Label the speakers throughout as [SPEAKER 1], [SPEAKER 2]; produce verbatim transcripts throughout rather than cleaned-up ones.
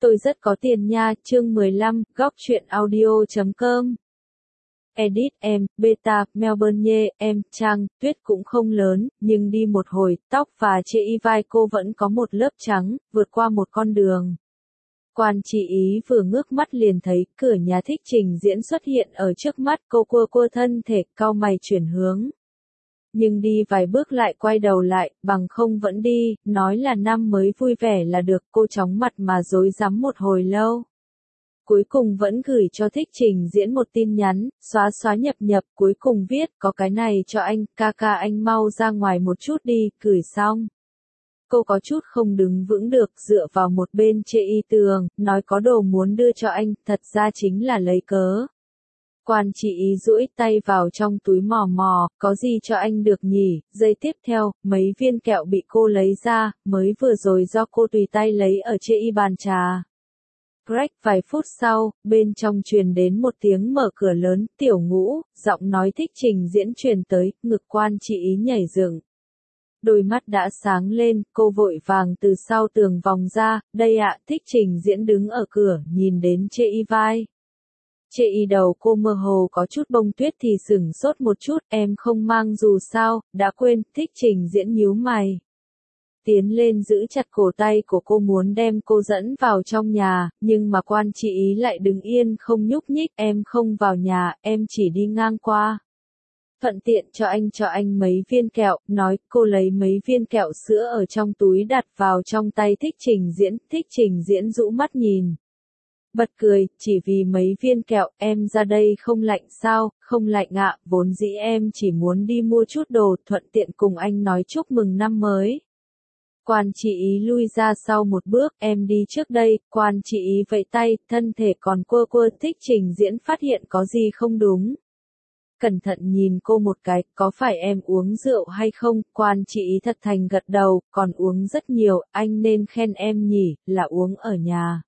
[SPEAKER 1] Tôi rất có tiền nha, chương mười lăm, góc truyện audio chấm com. Edit em, beta, Melbourne nhê, em, Trang, tuyết cũng không lớn, nhưng đi một hồi, tóc và chê y vai cô vẫn có một lớp trắng, vượt qua một con đường. Quan chị ý vừa ngước mắt liền thấy cửa nhà thích trình diễn xuất hiện ở trước mắt, cô cua cua thân thể, cau mày chuyển hướng. Nhưng đi vài bước lại quay đầu lại, bằng không vẫn đi, nói là năm mới vui vẻ là được, cô chóng mặt mà rối rắm một hồi lâu. Cuối cùng vẫn gửi cho thích trình diễn một tin nhắn, xóa xóa nhập nhập, cuối cùng viết, có cái này cho anh, ca ca anh mau ra ngoài một chút đi, gửi xong. Cô có chút không đứng vững được, dựa vào một bên chê y tường, nói có đồ muốn đưa cho anh, thật ra chính là lấy cớ. Quan chị ý duỗi tay vào trong túi mò mò, có gì cho anh được nhỉ, giây tiếp theo, mấy viên kẹo bị cô lấy ra, mới vừa rồi do cô tùy tay lấy ở chê y bàn trà. Greg vài phút sau, bên trong truyền đến một tiếng mở cửa lớn, tiểu ngũ, giọng nói thích trình diễn truyền tới, ngực quan chị ý nhảy dựng. Đôi mắt đã sáng lên, cô vội vàng từ sau tường vòng ra, đây ạ, thích trình diễn đứng ở cửa, nhìn đến chê y vai. Chê y đầu cô mơ hồ có chút bông tuyết thì sửng sốt một chút, em không mang dù sao, đã quên, thích trình diễn nhíu mày. Tiến lên giữ chặt cổ tay của cô muốn đem cô dẫn vào trong nhà, nhưng mà quan chị ý lại đứng yên không nhúc nhích, em không vào nhà, em chỉ đi ngang qua. Thuận tiện cho anh cho anh mấy viên kẹo, nói, cô lấy mấy viên kẹo sữa ở trong túi đặt vào trong tay thích trình diễn, thích trình diễn rũ mắt nhìn. Bật cười, chỉ vì mấy viên kẹo, em ra đây không lạnh sao, không lạnh ạ, vốn dĩ em chỉ muốn đi mua chút đồ, thuận tiện cùng anh nói chúc mừng năm mới. Quan chị ý lui ra sau một bước, em đi trước đây, quan chị ý vẫy tay, thân thể còn quơ quơ, thích trình diễn phát hiện có gì không đúng. Cẩn thận nhìn cô một cái, có phải em uống rượu hay không, quan chị ý thật thành gật đầu, còn uống rất nhiều, anh nên khen em nhỉ, là uống ở nhà.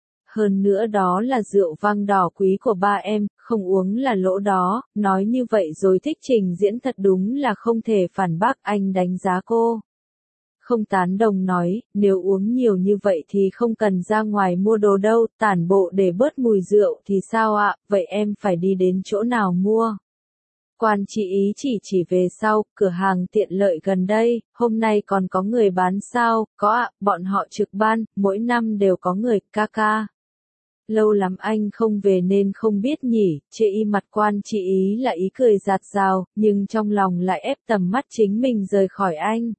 [SPEAKER 1] Hơn nữa đó là rượu vang đỏ quý của ba em, không uống là lỗ đó, nói như vậy rồi thích trình diễn thật đúng là không thể phản bác, anh đánh giá cô. Không tán đồng nói, nếu uống nhiều như vậy thì không cần ra ngoài mua đồ đâu, tản bộ để bớt mùi rượu thì sao ạ, vậy em phải đi đến chỗ nào mua? Quan chị ý chỉ chỉ về sau, cửa hàng tiện lợi gần đây, hôm nay còn có người bán sao, có ạ, bọn họ trực ban, mỗi năm đều có người, ca ca. Lâu lắm anh không về nên không biết nhỉ, chê y mặt quan chị ý là ý cười giạt rào, nhưng trong lòng lại ép tầm mắt chính mình rời khỏi anh.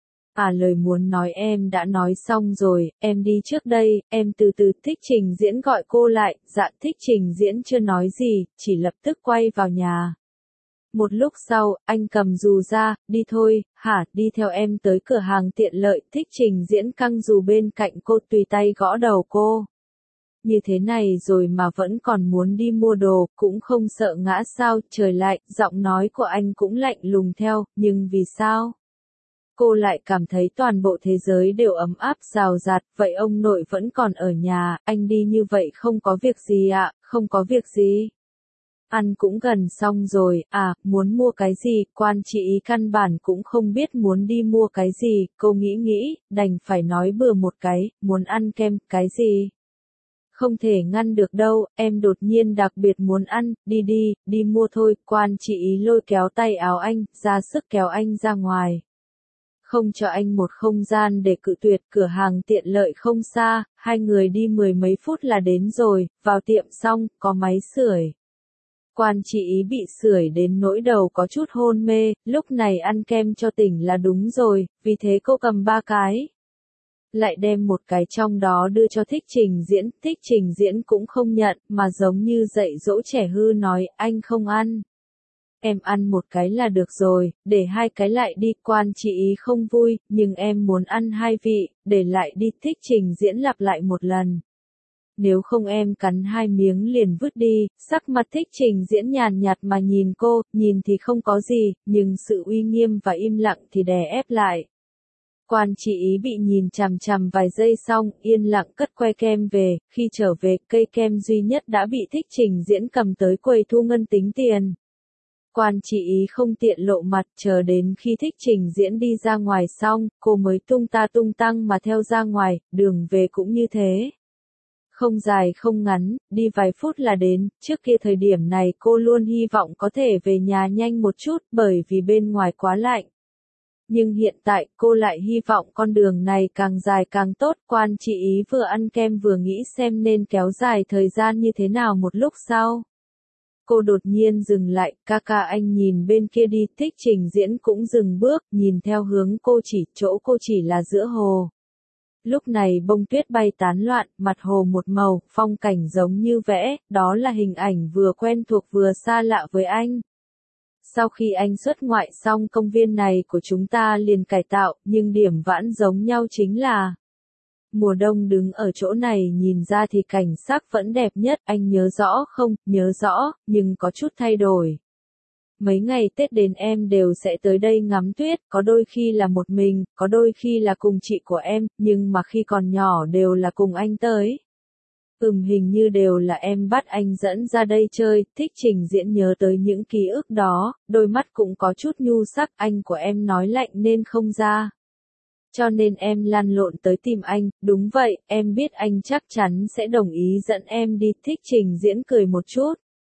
[SPEAKER 1] À lời muốn nói em đã nói xong rồi, em đi trước đây, em từ từ thích trình diễn gọi cô lại, dạ thích trình diễn chưa nói gì, chỉ lập tức quay vào nhà. Một lúc sau, anh cầm dù ra, đi thôi, hả, đi theo em tới cửa hàng tiện lợi, thích trình diễn căng dù bên cạnh cô tùy tay gõ đầu cô. Như thế này rồi mà vẫn còn muốn đi mua đồ, cũng không sợ ngã sao, trời lạnh, giọng nói của anh cũng lạnh lùng theo, nhưng vì sao? Cô lại cảm thấy toàn bộ thế giới đều ấm áp rào rạt, vậy ông nội vẫn còn ở nhà, anh đi như vậy không có việc gì ạ, không có việc gì. Ăn cũng gần xong rồi, à, muốn mua cái gì, quan chị ý căn bản cũng không biết muốn đi mua cái gì, cô nghĩ nghĩ, đành phải nói bừa một cái, muốn ăn kem, cái gì. Không thể ngăn được đâu, em đột nhiên đặc biệt muốn ăn, đi đi, đi mua thôi, quan chị ý lôi kéo tay áo anh, ra sức kéo anh ra ngoài. Không cho anh một không gian để cự tuyệt, cửa hàng tiện lợi không xa, hai người đi mười mấy phút là đến rồi, vào tiệm xong, có máy sưởi. Quan chị ý bị sưởi đến nỗi đầu có chút hôn mê, lúc này ăn kem cho tỉnh là đúng rồi, vì thế cô cầm ba cái. Lại đem một cái trong đó đưa cho thích trình diễn, thích trình diễn cũng không nhận, mà giống như dạy dỗ trẻ hư nói, anh không ăn. Em ăn một cái là được rồi, để hai cái lại đi, quan chị ý không vui, nhưng em muốn ăn hai vị, để lại đi, thích trình diễn lặp lại một lần. Nếu không em cắn hai miếng liền vứt đi, sắc mặt thích trình diễn nhàn nhạt mà nhìn cô, nhìn thì không có gì, nhưng sự uy nghiêm và im lặng thì đè ép lại. Quan chị ý bị nhìn chằm chằm vài giây xong, yên lặng cất que kem về, khi trở về, cây kem duy nhất đã bị thích trình diễn cầm tới quầy thu ngân tính tiền. Quan chị ý không tiện lộ mặt, chờ đến khi thích trình diễn đi ra ngoài xong, cô mới tung ta tung tăng mà theo ra ngoài, đường về cũng như thế. Không dài không ngắn, đi vài phút là đến, trước kia thời điểm này cô luôn hy vọng có thể về nhà nhanh một chút bởi vì bên ngoài quá lạnh. Nhưng hiện tại cô lại hy vọng con đường này càng dài càng tốt. Quan chị ý vừa ăn kem vừa nghĩ xem nên kéo dài thời gian như thế nào. Một lúc sau, cô đột nhiên dừng lại, ca ca anh nhìn bên kia đi. Thích Trình Diễn cũng dừng bước, nhìn theo hướng cô chỉ, chỗ cô chỉ là giữa hồ. Lúc này bông tuyết bay tán loạn, mặt hồ một màu, phong cảnh giống như vẽ, đó là hình ảnh vừa quen thuộc vừa xa lạ với anh. Sau khi anh xuất ngoại xong công viên này của chúng ta liền cải tạo, nhưng điểm vãn giống nhau chính là mùa đông đứng ở chỗ này nhìn ra thì cảnh sắc vẫn đẹp nhất. Anh nhớ rõ không? Nhớ rõ, nhưng có chút thay đổi. Mấy ngày Tết đến em đều sẽ tới đây ngắm tuyết, có đôi khi là một mình, có đôi khi là cùng chị của em, nhưng mà khi còn nhỏ đều là cùng anh tới. Ừm hình như đều là em bắt anh dẫn ra đây chơi. Thích Trình Diễn nhớ tới những ký ức đó, đôi mắt cũng có chút nhu sắc. Anh của em nói lạnh nên không ra. Cho nên em lăn lộn tới tìm anh. Đúng vậy, em biết anh chắc chắn sẽ đồng ý dẫn em đi. Thích Trình Diễn cười một chút.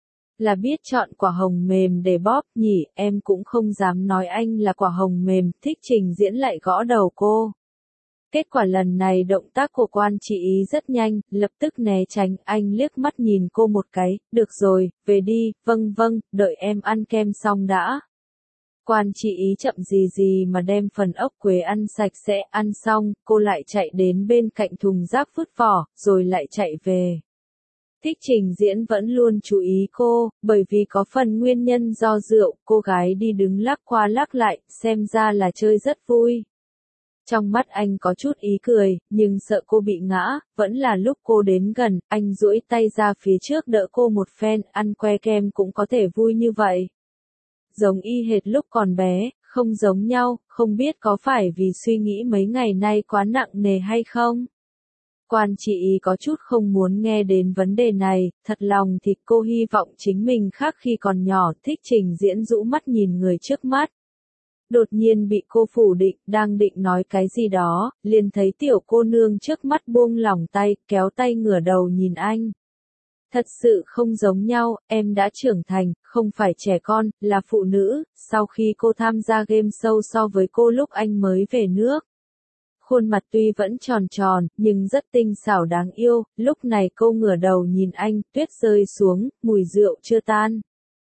[SPEAKER 1] Là biết chọn quả hồng mềm để bóp nhỉ, em cũng không dám nói anh là quả hồng mềm. Thích Trình Diễn lại gõ đầu cô. Kết quả lần này động tác của quan chị ý rất nhanh, lập tức né tránh. Anh liếc mắt nhìn cô một cái, được rồi, về đi. Vâng vâng, đợi em ăn kem xong đã. Quan chị ý chậm gì gì mà đem phần ốc quế ăn sạch sẽ. Ăn xong, cô lại chạy đến bên cạnh thùng rác vứt vỏ, rồi lại chạy về. Thích Trình Diễn vẫn luôn chú ý cô, bởi vì có phần nguyên nhân do rượu, cô gái đi đứng lắc qua lắc lại, xem ra là chơi rất vui. Trong mắt anh có chút ý cười, nhưng sợ cô bị ngã, vẫn là lúc cô đến gần, anh duỗi tay ra phía trước đỡ cô một phen. Ăn que kem cũng có thể vui như vậy. Giống y hệt lúc còn bé, không giống nhau, không biết có phải vì suy nghĩ mấy ngày nay quá nặng nề hay không? Quan chị ý có chút không muốn nghe đến vấn đề này, thật lòng thì cô hy vọng chính mình khác khi còn nhỏ. Thích Trình Diễn rũ mắt nhìn người trước mắt. Đột nhiên bị cô phủ định, đang định nói cái gì đó, liền thấy tiểu cô nương trước mắt buông lỏng tay, kéo tay ngửa đầu nhìn anh. Thật sự không giống nhau, em đã trưởng thành, không phải trẻ con, là phụ nữ. Sau khi cô tham gia game show so với cô lúc anh mới về nước, khuôn mặt tuy vẫn tròn tròn, nhưng rất tinh xảo đáng yêu. Lúc này cô ngửa đầu nhìn anh, tuyết rơi xuống, mùi rượu chưa tan.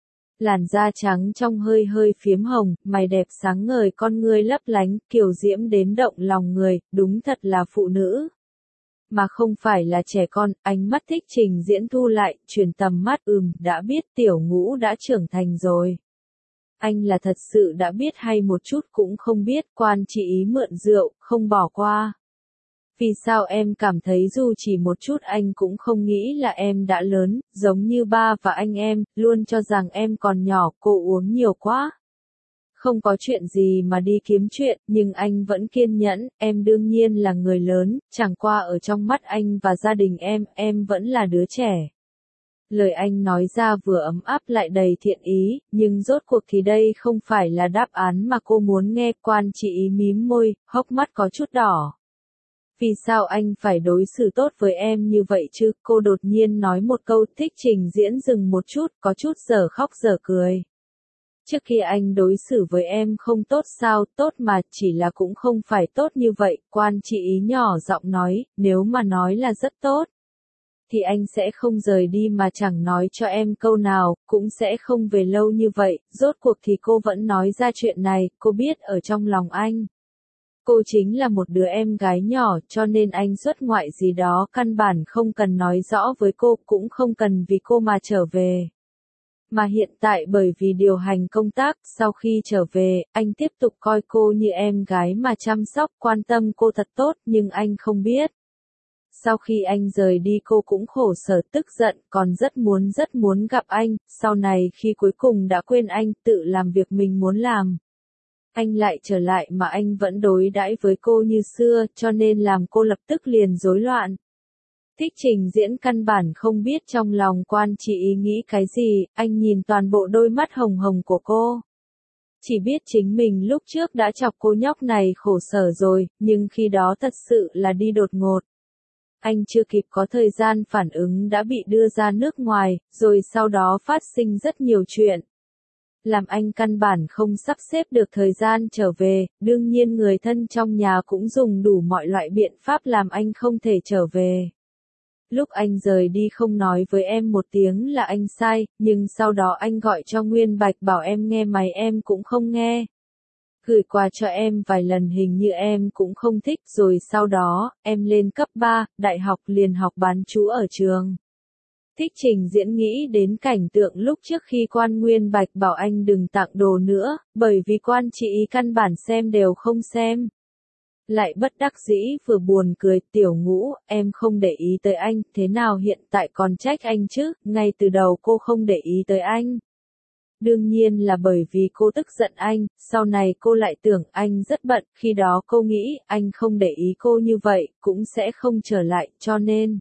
[SPEAKER 1] Làn da trắng trong hơi hơi phiếm hồng, mày đẹp sáng ngời, con ngươi lấp lánh, kiều diễm đến động lòng người, đúng thật là phụ nữ. Mà không phải là trẻ con. Ánh mắt Thích Trình Diễn thu lại, chuyển tầm mắt. Ừm, đã biết tiểu ngũ đã trưởng thành rồi. Anh là thật sự đã biết hay một chút cũng không biết? Quan chị ý mượn rượu, không bỏ qua. Vì sao em cảm thấy dù chỉ một chút anh cũng không nghĩ là em đã lớn, giống như ba và anh em, luôn cho rằng em còn nhỏ. Cô uống nhiều quá. Không có chuyện gì mà đi kiếm chuyện, nhưng anh vẫn kiên nhẫn. Em đương nhiên là người lớn, chẳng qua ở trong mắt anh và gia đình em, em vẫn là đứa trẻ. Lời anh nói ra vừa ấm áp lại đầy thiện ý, nhưng rốt cuộc thì đây không phải là đáp án mà cô muốn nghe. Quan chị ý mím môi, hốc mắt có chút đỏ. Vì sao anh phải đối xử tốt với em như vậy chứ? Cô đột nhiên nói một câu. Thích Trình Diễn dừng một chút, có chút dở khóc dở cười. Trước khi anh đối xử với em không tốt sao? Tốt mà, chỉ là cũng không phải tốt như vậy. Quan chị ý nhỏ giọng nói, nếu mà nói là rất tốt, thì anh sẽ không rời đi mà chẳng nói cho em câu nào, cũng sẽ không về lâu như vậy. Rốt cuộc thì cô vẫn nói ra chuyện này. Cô biết ở trong lòng anh, cô chính là một đứa em gái nhỏ, cho nên anh xuất ngoại gì đó căn bản không cần nói rõ với cô, cũng không cần vì cô mà trở về. Mà hiện tại bởi vì điều hành công tác, sau khi trở về, anh tiếp tục coi cô như em gái mà chăm sóc, quan tâm cô thật tốt, nhưng anh không biết. Sau khi anh rời đi cô cũng khổ sở tức giận, còn rất muốn rất muốn gặp anh. Sau này khi cuối cùng đã quên anh, tự làm việc mình muốn làm, anh lại trở lại mà anh vẫn đối đãi với cô như xưa, cho nên làm cô lập tức liền rối loạn. Thích Trình Diễn căn bản không biết trong lòng quan chị ý nghĩ cái gì, anh nhìn toàn bộ đôi mắt hồng hồng của cô. Chỉ biết chính mình lúc trước đã chọc cô nhóc này khổ sở rồi, nhưng khi đó thật sự là đi đột ngột. Anh chưa kịp có thời gian phản ứng đã bị đưa ra nước ngoài, rồi sau đó phát sinh rất nhiều chuyện. Làm anh căn bản không sắp xếp được thời gian trở về, đương nhiên người thân trong nhà cũng dùng đủ mọi loại biện pháp làm anh không thể trở về. Lúc anh rời đi không nói với em một tiếng là anh sai, nhưng sau đó anh gọi cho Nguyên Bạch bảo em nghe máy em cũng không nghe. Gửi quà cho em vài lần hình như em cũng không thích, rồi sau đó, em lên cấp ba, đại học liền học bán trú ở trường. Thích Trình Diễn nghĩ đến cảnh tượng lúc trước khi Quan Nguyên Bạch bảo anh đừng tặng đồ nữa, bởi vì Quan chị ý căn bản xem đều không xem. Lại bất đắc dĩ vừa buồn cười, Tiểu Ngũ, em không để ý tới anh, thế nào hiện tại còn trách anh chứ, ngay từ đầu cô không để ý tới anh. Đương nhiên là bởi vì cô tức giận anh, sau này cô lại tưởng anh rất bận, khi đó cô nghĩ anh không để ý cô như vậy, cũng sẽ không trở lại, cho nên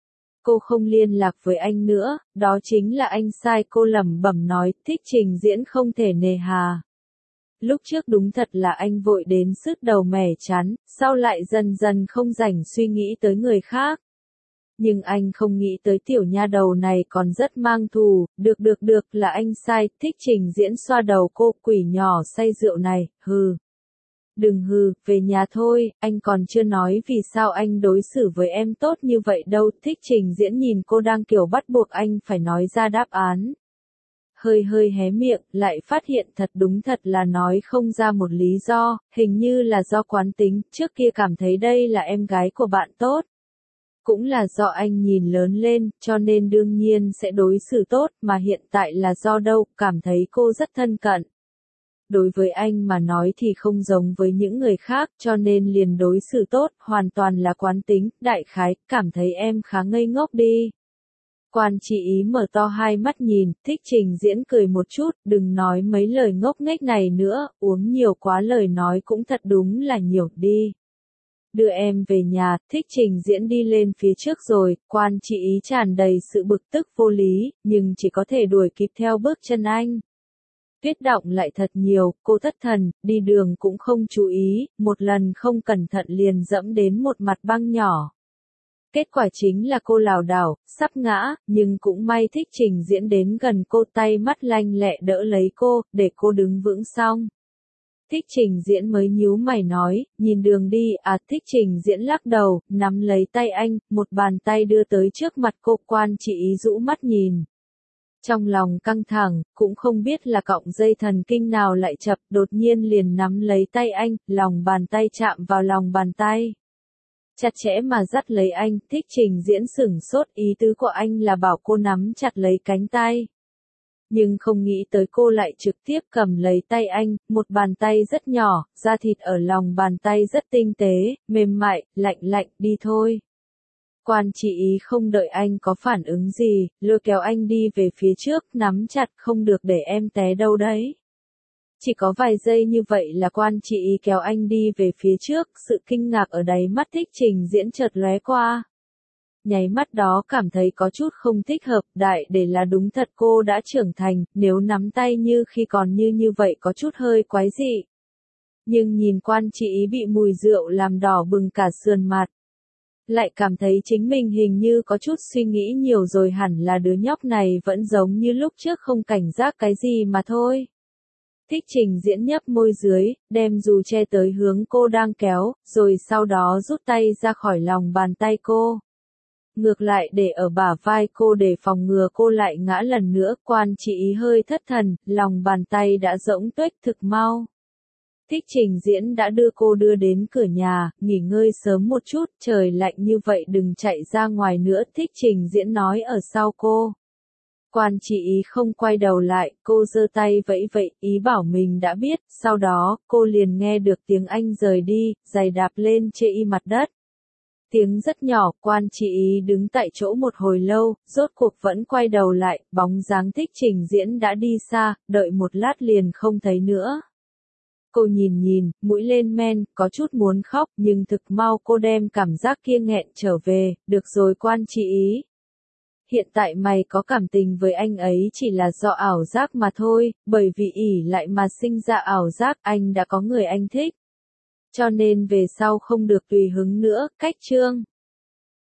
[SPEAKER 1] cô không liên lạc với anh nữa, đó chính là anh sai, cô lẩm bẩm nói, Thích Trình Diễn không thể nề hà. Lúc trước đúng thật là anh vội đến sứt đầu mẻ chán, sau lại dần dần không rảnh suy nghĩ tới người khác. Nhưng anh không nghĩ tới tiểu nha đầu này còn rất mang thù, được được được là anh sai, Thích Trình Diễn xoa đầu cô, quỷ nhỏ say rượu này, hừ. Đừng hừ, về nhà thôi, anh còn chưa nói vì sao anh đối xử với em tốt như vậy đâu, Thích Trình Diễn nhìn cô đang kiểu bắt buộc anh phải nói ra đáp án. Hơi hơi hé miệng, lại phát hiện thật đúng thật là nói không ra một lý do, hình như là do quán tính, trước kia cảm thấy đây là em gái của bạn tốt. Cũng là do anh nhìn lớn lên, cho nên đương nhiên sẽ đối xử tốt, mà hiện tại là do đâu, cảm thấy cô rất thân cận. Đối với anh mà nói thì không giống với những người khác, cho nên liền đối xử tốt, hoàn toàn là quán tính, đại khái, cảm thấy em khá ngây ngốc đi. Quan chị ý mở to hai mắt nhìn, Thích Trình Diễn cười một chút, đừng nói mấy lời ngốc nghếch này nữa, uống nhiều quá lời nói cũng thật đúng là nhiều đi. Đưa em về nhà, Thích Trình Diễn đi lên phía trước rồi, quan chị ý tràn đầy sự bực tức vô lý, nhưng chỉ có thể đuổi kịp theo bước chân anh. Tuyết động lại thật nhiều, cô thất thần, đi đường cũng không chú ý, một lần không cẩn thận liền dẫm đến một mặt băng nhỏ. Kết quả chính là cô lảo đảo, sắp ngã, nhưng cũng may Thích Trình Diễn đến gần cô, tay mắt lanh lẹ đỡ lấy cô, để cô đứng vững xong. Thích Trình Diễn mới nhíu mày nói, nhìn đường đi, à Thích Trình Diễn lắc đầu, nắm lấy tay anh, một bàn tay đưa tới trước mặt cô, quan chị ý rũ mắt nhìn. Trong lòng căng thẳng, cũng không biết là cọng dây thần kinh nào lại chập, đột nhiên liền nắm lấy tay anh, lòng bàn tay chạm vào lòng bàn tay. Chặt chẽ mà dắt lấy anh, Thích Trình Diễn sửng sốt, ý tứ của anh là bảo cô nắm chặt lấy cánh tay. Nhưng không nghĩ tới cô lại trực tiếp cầm lấy tay anh, một bàn tay rất nhỏ, da thịt ở lòng bàn tay rất tinh tế, mềm mại, lạnh lạnh, đi thôi. Quan chị ý không đợi anh có phản ứng gì, lôi kéo anh đi về phía trước, nắm chặt, không được để em té đâu đấy. Chỉ có vài giây như vậy là quan chị ý kéo anh đi về phía trước, sự kinh ngạc ở đáy mắt Thích Trình Diễn chợt lóe qua. Nháy mắt đó cảm thấy có chút không thích hợp, đại để là đúng thật cô đã trưởng thành, nếu nắm tay như khi còn như như vậy có chút hơi quái dị. Nhưng nhìn quan chị ý bị mùi rượu làm đỏ bừng cả sườn mặt. Lại cảm thấy chính mình hình như có chút suy nghĩ nhiều rồi, hẳn là đứa nhóc này vẫn giống như lúc trước không cảnh giác cái gì mà thôi. Thích Trình Diễn nhấp môi dưới, đem dù che tới hướng cô đang kéo, rồi sau đó rút tay ra khỏi lòng bàn tay cô. Ngược lại để ở bả vai cô để phòng ngừa cô lại ngã lần nữa, quan chị ý hơi thất thần, lòng bàn tay đã rỗng tuếch thực mau. Thích Trình Diễn đã đưa cô đưa đến cửa nhà, nghỉ ngơi sớm một chút, trời lạnh như vậy đừng chạy ra ngoài nữa, Thích Trình Diễn nói ở sau cô. Quan chị ý không quay đầu lại, cô giơ tay vẫy vẫy, ý bảo mình đã biết, sau đó, cô liền nghe được tiếng anh rời đi, giày đạp lên chê y mặt đất. Tiếng rất nhỏ, quan chị ý đứng tại chỗ một hồi lâu, rốt cuộc vẫn quay đầu lại, bóng dáng Thích Trình Diễn đã đi xa, đợi một lát liền không thấy nữa. Cô nhìn nhìn, mũi lên men, có chút muốn khóc, nhưng thực mau cô đem cảm giác kia nghẹn trở về, được rồi quan chị ý. Hiện tại mày có cảm tình với anh ấy chỉ là do ảo giác mà thôi, bởi vì ỉ lại mà sinh ra ảo giác, anh đã có người anh thích. Cho nên về sau không được tùy hứng nữa, cách chương.